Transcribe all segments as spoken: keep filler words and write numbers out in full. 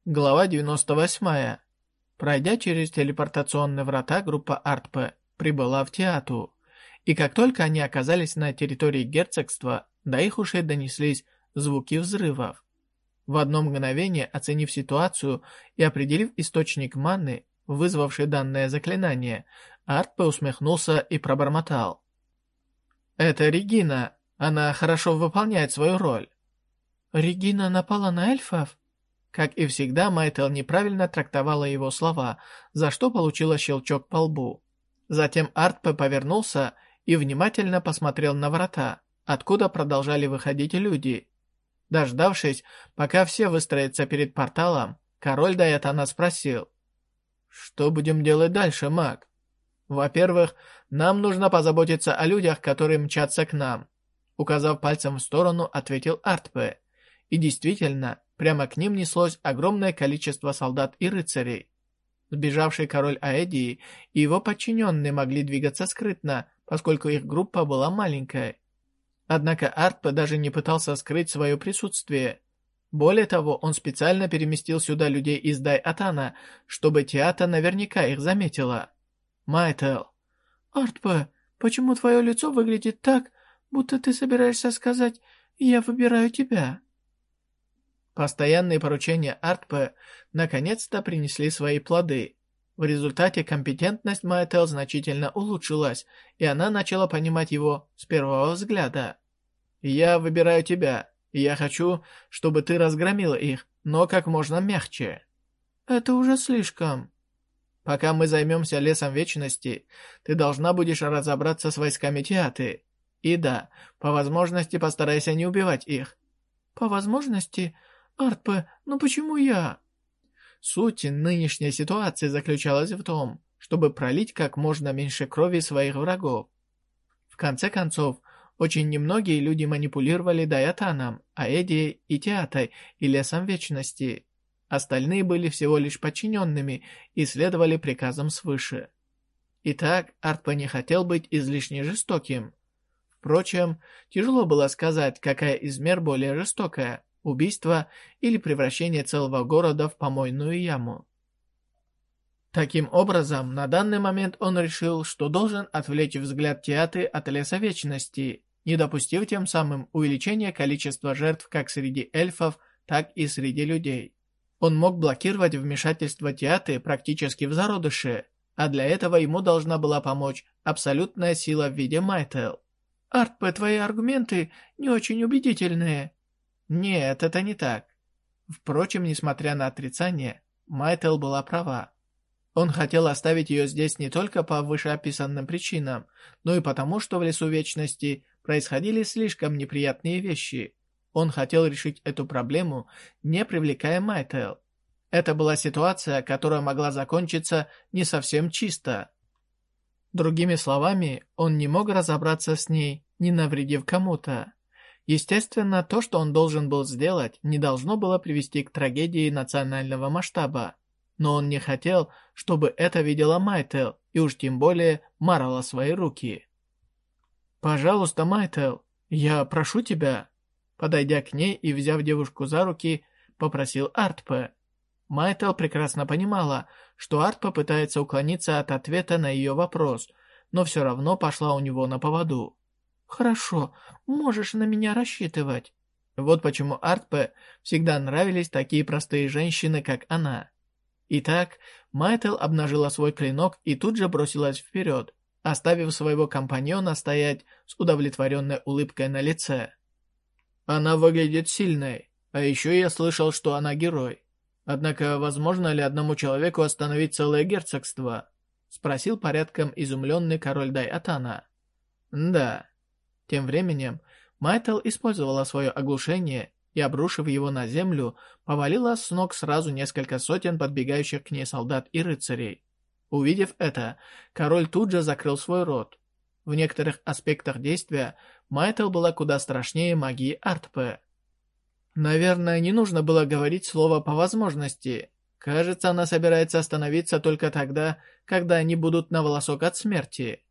Глава девяносто восьмая. Пройдя через телепортационные врата, группа Артпе прибыла в Теату. И как только они оказались на территории герцогства, до их ушей донеслись звуки взрывов. В одно мгновение, оценив ситуацию и определив источник маны, вызвавший данное заклинание, Артпе усмехнулся и пробормотал. «Это Регина. Она хорошо выполняет свою роль». «Регина напала на эльфов?» Как и всегда, Майтел неправильно трактовала его слова, за что получила щелчок по лбу. Затем Артпе повернулся и внимательно посмотрел на врата, откуда продолжали выходить люди. Дождавшись, пока все выстроятся перед порталом, король Дайатана спросил: «Что будем делать дальше, маг?» «Во-первых, нам нужно позаботиться о людях, которые мчатся к нам», указав пальцем в сторону, ответил Артпе. И действительно, прямо к ним неслось огромное количество солдат и рыцарей. Сбежавший король Аэдии и его подчиненные могли двигаться скрытно, поскольку их группа была маленькая. Однако Артпе даже не пытался скрыть свое присутствие. Более того, он специально переместил сюда людей из Дай-Атана, чтобы Теата наверняка их заметила. Майтел. «Артпе, почему твое лицо выглядит так, будто ты собираешься сказать «я выбираю тебя»?» Постоянные поручения Артпе наконец-то принесли свои плоды. В результате компетентность Майтел значительно улучшилась, и она начала понимать его с первого взгляда. «Я выбираю тебя, и я хочу, чтобы ты разгромила их, но как можно мягче». «Это уже слишком». «Пока мы займемся лесом вечности, ты должна будешь разобраться с войсками Театы. И да, по возможности постарайся не убивать их». «По возможности? Артпе, ну почему я?» Суть нынешней ситуации заключалась в том, чтобы пролить как можно меньше крови своих врагов. В конце концов, очень немногие люди манипулировали Дай-Атаном, Аэдией и Театой и Лесом Вечности. Остальные были всего лишь подчиненными и следовали приказам свыше. Итак, Артпе не хотел быть излишне жестоким. Впрочем, тяжело было сказать, какая из мер более жестокая – убийство или превращение целого города в помойную яму. Таким образом, на данный момент он решил, что должен отвлечь взгляд Театы от Леса Вечности, не допустив тем самым увеличения количества жертв как среди эльфов, так и среди людей. Он мог блокировать вмешательство Театы практически в зародыше, а для этого ему должна была помочь абсолютная сила в виде Майтел. «Артпе, твои аргументы не очень убедительные». Нет, это не так. Впрочем, несмотря на отрицание, Майтел была права. Он хотел оставить ее здесь не только по вышеописанным причинам, но и потому, что в Лесу Вечности происходили слишком неприятные вещи. Он хотел решить эту проблему, не привлекая Майтел. Это была ситуация, которая могла закончиться не совсем чисто. Другими словами, он не мог разобраться с ней, не навредив кому-то. Естественно, то, что он должен был сделать, не должно было привести к трагедии национального масштаба. Но он не хотел, чтобы это видела Майтел, и уж тем более марала свои руки. «Пожалуйста, Майтел, я прошу тебя», подойдя к ней и взяв девушку за руки, попросил Артпе. Майтел прекрасно понимала, что Артпе пытается уклониться от ответа на ее вопрос, но все равно пошла у него на поводу. «Хорошо, можешь на меня рассчитывать». Вот почему Артпе всегда нравились такие простые женщины, как она. Итак, Майтел обнажила свой клинок и тут же бросилась вперед, оставив своего компаньона стоять с удовлетворенной улыбкой на лице. Она выглядит сильной, а еще я слышал, что она герой. Однако, возможно ли одному человеку остановить целое герцогство? Спросил порядком изумленный король Дай-Атана. Да. Тем временем, Майтел использовала свое оглушение и, обрушив его на землю, повалила с ног сразу несколько сотен подбегающих к ней солдат и рыцарей. Увидев это, король тут же закрыл свой рот. В некоторых аспектах действия Майтел была куда страшнее магии Артпе. Наверное, не нужно было говорить слово «по возможности». Кажется, она собирается остановиться только тогда, когда они будут на волосок от смерти.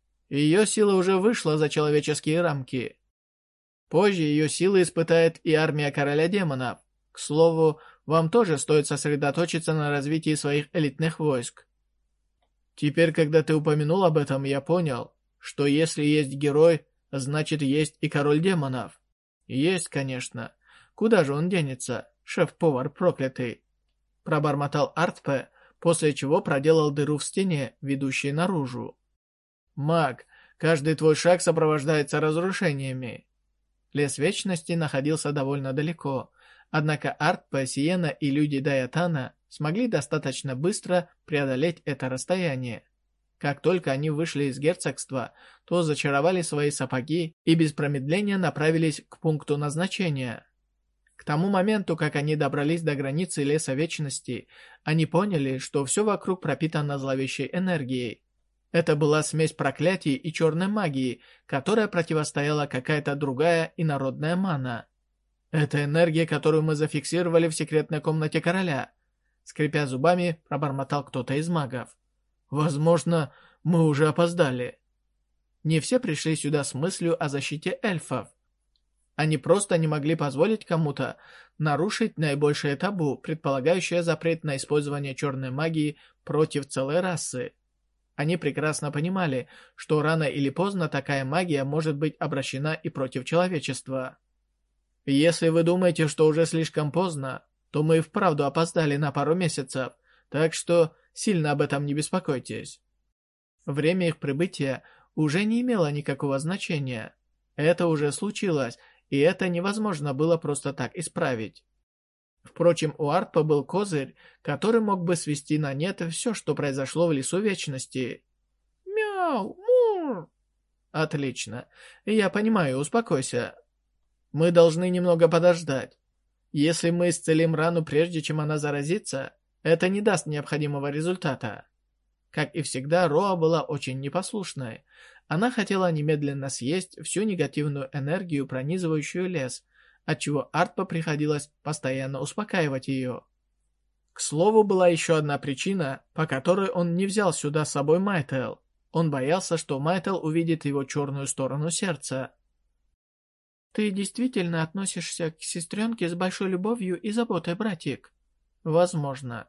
Ее сила уже вышла за человеческие рамки. Позже ее силы испытает и армия короля демонов. К слову, вам тоже стоит сосредоточиться на развитии своих элитных войск. Теперь, когда ты упомянул об этом, я понял, что если есть герой, значит есть и король демонов. Есть, конечно. Куда же он денется, шеф-повар проклятый? Пробормотал Артпе, после чего проделал дыру в стене, ведущей наружу. Маг, каждый твой шаг сопровождается разрушениями. Лес Вечности находился довольно далеко, однако Артпе, Сиена и люди Даятана смогли достаточно быстро преодолеть это расстояние. Как только они вышли из герцогства, то зачаровали свои сапоги и без промедления направились к пункту назначения. К тому моменту, как они добрались до границы Леса Вечности, они поняли, что все вокруг пропитано зловещей энергией. Это была смесь проклятий и черной магии, которая противостояла какая-то другая инородная мана. «Это энергия, которую мы зафиксировали в секретной комнате короля», скрипя зубами, пробормотал кто-то из магов. «Возможно, мы уже опоздали». Не все пришли сюда с мыслью о защите эльфов. Они просто не могли позволить кому-то нарушить наибольшее табу, предполагающее запрет на использование черной магии против целой расы. Они прекрасно понимали, что рано или поздно такая магия может быть обращена и против человечества. Если вы думаете, что уже слишком поздно, то мы и вправду опоздали на пару месяцев, так что сильно об этом не беспокойтесь. Время их прибытия уже не имело никакого значения. Это уже случилось, и это невозможно было просто так исправить. Впрочем, у Артпа был козырь, который мог бы свести на нет все, что произошло в Лесу Вечности. «Мяу! Мур!» «Отлично. Я понимаю, успокойся. Мы должны немного подождать. Если мы исцелим рану прежде, чем она заразится, это не даст необходимого результата». Как и всегда, Роа была очень непослушной. Она хотела немедленно съесть всю негативную энергию, пронизывающую лес, отчего Артпа приходилось постоянно успокаивать ее. К слову, была еще одна причина, по которой он не взял сюда с собой Майтел. Он боялся, что Майтел увидит его черную сторону сердца. «Ты действительно относишься к сестренке с большой любовью и заботой, братик?» «Возможно».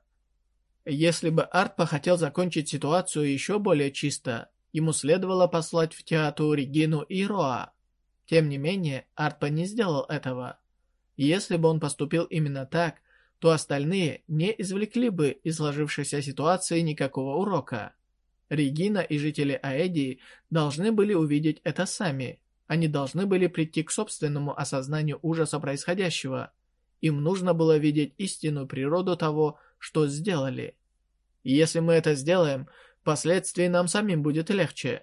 Если бы Артпа хотел закончить ситуацию еще более чисто, ему следовало послать в театр Регину и Роа. Тем не менее, Артпа не сделал этого. Если бы он поступил именно так, то остальные не извлекли бы из сложившейся ситуации никакого урока. Регина и жители Аэдии должны были увидеть это сами. Они должны были прийти к собственному осознанию ужаса происходящего. Им нужно было видеть истинную природу того, что сделали. И если мы это сделаем, впоследствии нам самим будет легче.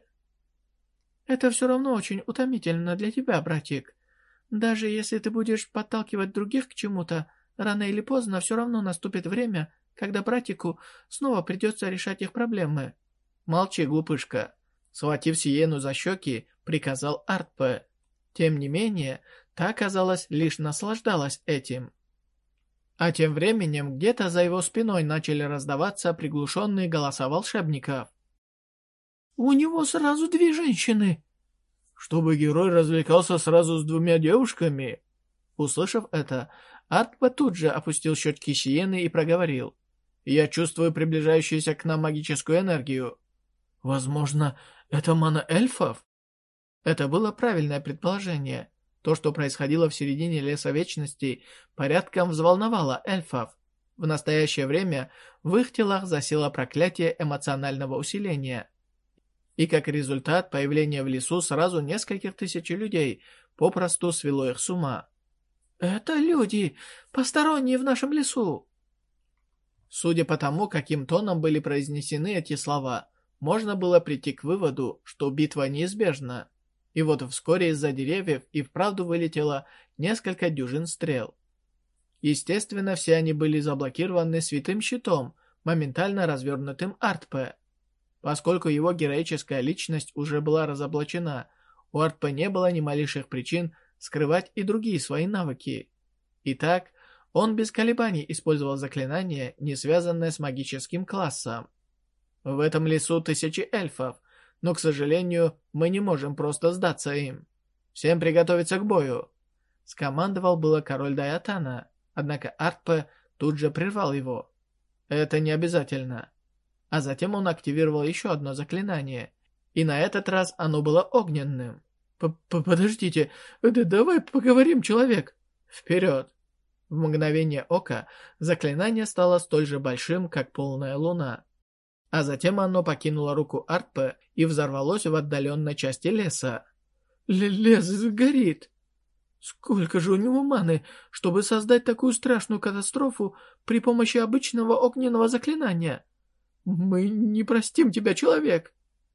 Это все равно очень утомительно для тебя, братик. Даже если ты будешь подталкивать других к чему-то, рано или поздно все равно наступит время, когда братику снова придется решать их проблемы. Молчи, глупышка. Схватив Сиену за щеки, приказал Артпе. Тем не менее, та, казалось, лишь наслаждалась этим. А тем временем где-то за его спиной начали раздаваться приглушенные голоса волшебников. «У него сразу две женщины!» «Чтобы герой развлекался сразу с двумя девушками?» Услышав это, Артпе тут же опустил щетки Сиены и проговорил. «Я чувствую приближающуюся к нам магическую энергию. Возможно, это мана эльфов?» Это было правильное предположение. То, что происходило в середине Леса Вечности, порядком взволновало эльфов. В настоящее время в их телах засело проклятие эмоционального усиления. И как результат, появление в лесу сразу нескольких тысяч людей попросту свело их с ума. «Это люди, посторонние в нашем лесу!» Судя по тому, каким тоном были произнесены эти слова, можно было прийти к выводу, что битва неизбежна. И вот вскоре из-за деревьев и вправду вылетело несколько дюжин стрел. Естественно, все они были заблокированы святым щитом, моментально развернутым Артпе. Поскольку его героическая личность уже была разоблачена, у Артпе не было ни малейших причин скрывать и другие свои навыки. Итак, он без колебаний использовал заклинание, не связанное с магическим классом. В этом лесу тысячи эльфов, но, к сожалению, мы не можем просто сдаться им. Всем приготовиться к бою!» Скомандовал было король Даятана, однако Артпе тут же прервал его. Это не обязательно. А затем он активировал еще одно заклинание, и на этот раз оно было огненным. «Подождите, давай поговорим, человек!» «Вперед!» В мгновение ока заклинание стало столь же большим, как полная луна. А затем оно покинуло руку Артпе и взорвалось в отдаленной части леса. Л «Лес горит!» Сколько же у него маны, чтобы создать такую страшную катастрофу при помощи обычного огненного заклинания? Мы не простим тебя, человек!»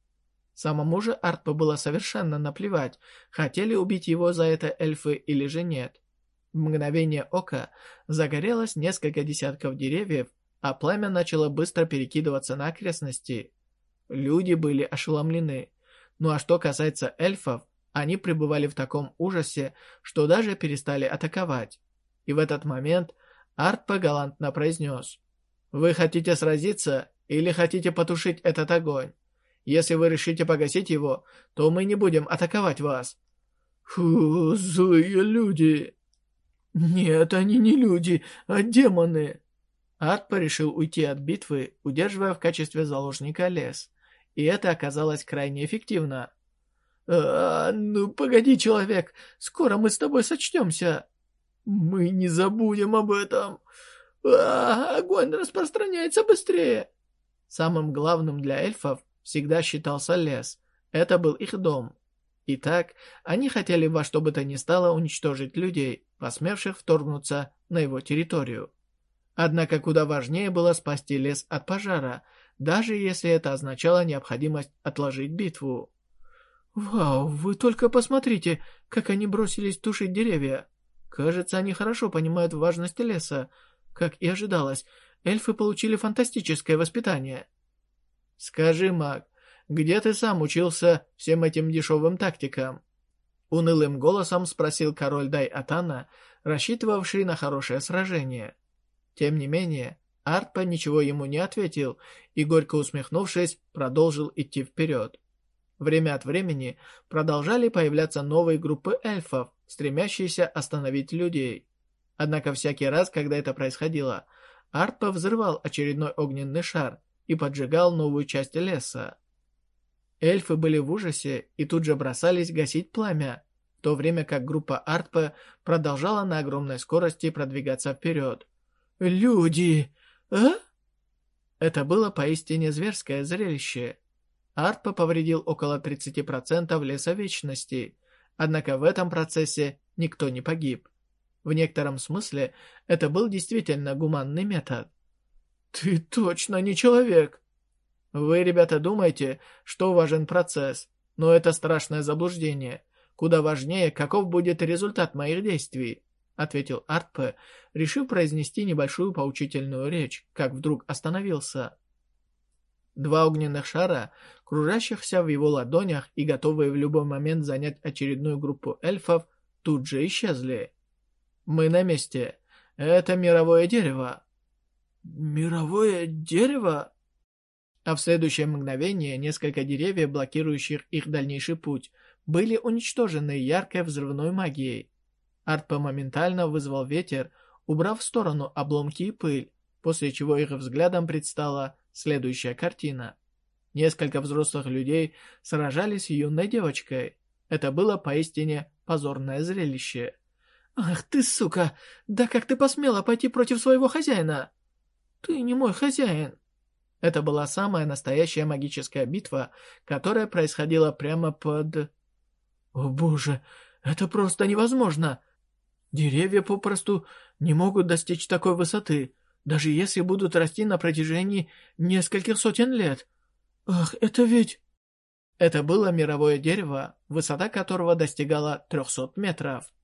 Самому же Артпе было совершенно наплевать, хотели убить его за это эльфы или же нет. В мгновение ока загорелось несколько десятков деревьев, а пламя начало быстро перекидываться на окрестности. Люди были ошеломлены. Ну а что касается эльфов, они пребывали в таком ужасе, что даже перестали атаковать. И в этот момент Артпе галантно произнес: «Вы хотите сразиться или хотите потушить этот огонь? Если вы решите погасить его, то мы не будем атаковать вас». «Фу, злые люди!» «Нет, они не люди, а демоны!» Артпе решил уйти от битвы, удерживая в качестве заложника лес. И это оказалось крайне эффективно. «А, ну погоди, человек, скоро мы с тобой сочтемся». «Мы не забудем об этом. А, огонь распространяется быстрее». Самым главным для эльфов всегда считался лес. Это был их дом. Итак, они хотели во что бы то ни стало уничтожить людей, посмевших вторгнуться на его территорию. Однако куда важнее было спасти лес от пожара, даже если это означало необходимость отложить битву. «Вау, вы только посмотрите, как они бросились тушить деревья. Кажется, они хорошо понимают важность леса. Как и ожидалось, эльфы получили фантастическое воспитание». «Скажи, маг, где ты сам учился всем этим дешевым тактикам?» Унылым голосом спросил король Дай-Атана, рассчитывавший на хорошее сражение. Тем не менее, Артпе ничего ему не ответил и, горько усмехнувшись, продолжил идти вперед. Время от времени продолжали появляться новые группы эльфов, стремящиеся остановить людей. Однако всякий раз, когда это происходило, Артпе взрывал очередной огненный шар и поджигал новую часть леса. Эльфы были в ужасе и тут же бросались гасить пламя, в то время как группа Артпе продолжала на огромной скорости продвигаться вперед. «Люди! А?» Это было поистине зверское зрелище. Артпе повредил около тридцати процентов леса вечности, однако в этом процессе никто не погиб. В некотором смысле это был действительно гуманный метод. «Ты точно не человек!» «Вы, ребята, думаете, что важен процесс, но это страшное заблуждение. Куда важнее, каков будет результат моих действий», — ответил Артпе, решив произнести небольшую поучительную речь, как вдруг остановился. Два огненных шара, кружащихся в его ладонях и готовые в любой момент занять очередную группу эльфов, тут же исчезли. «Мы на месте. Это мировое дерево». «Мировое дерево?» А в следующее мгновение несколько деревьев, блокирующих их дальнейший путь, были уничтожены яркой взрывной магией. Артпе моментально вызвал ветер, убрав в сторону обломки и пыль, после чего их взглядом предстала следующая картина. Несколько взрослых людей сражались с юной девочкой. Это было поистине позорное зрелище. «Ах ты, сука! Да как ты посмела пойти против своего хозяина?» «Ты не мой хозяин!» Это была самая настоящая магическая битва, которая происходила прямо под... «О боже, это просто невозможно! Деревья попросту не могут достичь такой высоты, даже если будут расти на протяжении нескольких сотен лет. Ах, это ведь...» Это было мировое дерево, высота которого достигала трехсот метров.